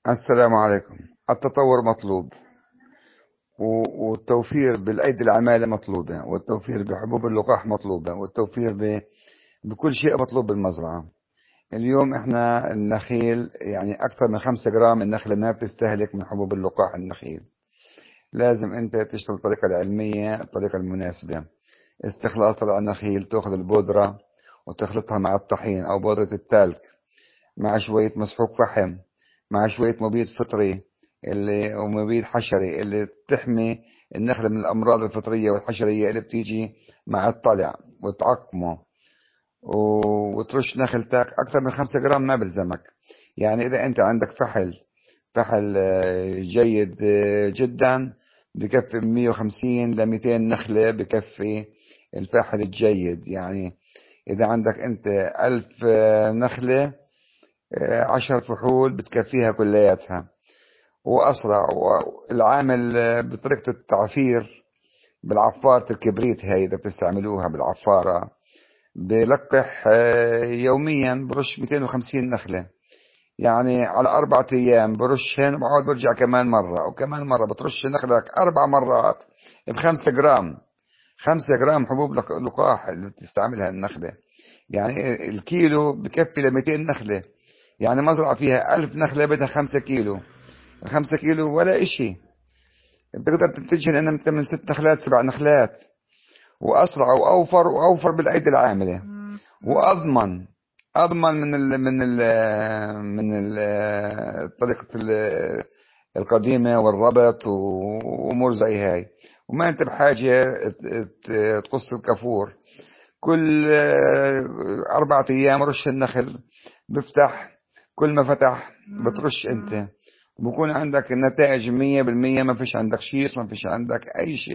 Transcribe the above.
السلام عليكم. التطور مطلوب، والتوفير بالأيدي العمالة مطلوبة، والتوفير بحبوب اللقاح مطلوبة، والتوفير بكل شيء مطلوب بالمزرعة. اليوم احنا النخيل يعني أكثر من 5 جرام النخلة ما بتستهلك من حبوب اللقاح النخيل. لازم انت تشتغل الطريقة العلمية، الطريقة المناسبة. استخلاص طلع النخيل، تأخذ البودرة وتخلطها مع الطحين أو بودرة التلك، مع شوية مسحوق فحم، مع شوية مبيد فطري ومبيد حشري اللي تحمي النخلة من الأمراض الفطرية والحشرية اللي بتيجي مع الطلع، وتعقمه وترش نخلتك. أكثر من 5 جرام ما بلزمك. يعني إذا أنت عندك فحل جيد جدا، بكفي 150 ل 200 نخلة، بكفي الفاحل الجيد. يعني إذا عندك أنت 1000 نخلة، 10 فحول بتكفيها كلياتها وأسرع. والعامل بطريقة التعفير بالعفارة الكبريت، هاي إذا بتستعملوها بالعفارة، بلقح يوميا برش 250 نخلة. يعني على 4 أيام برشهن، وبعود برجع كمان مرة وكمان مرة، بترش نخلك 4 مرات ب5 جرام. 5 جرام حبوب لقاح اللي بتستعملها النخلة. يعني الكيلو بكفي ل 200 نخلة. يعني مزرعة فيها 1000 نخلة بدها 5 كيلو. ال5 كيلو ولا إشي. بتقدر تنتجها لأنها من 6 نخلات 7 نخلات، وأسرع وأوفر، وأوفر بالأيدي العاملة، وأضمن. أضمن من طريقة القديمة والربط وأمور زي هاي. وما أنت بحاجة تقص الكافور كل 4 أيام. رش النخل بفتح، كل ما فتح بترش انت، بكون عندك النتائج 100%. ما فيش عندك شيص، ما فيش عندك اي شيء.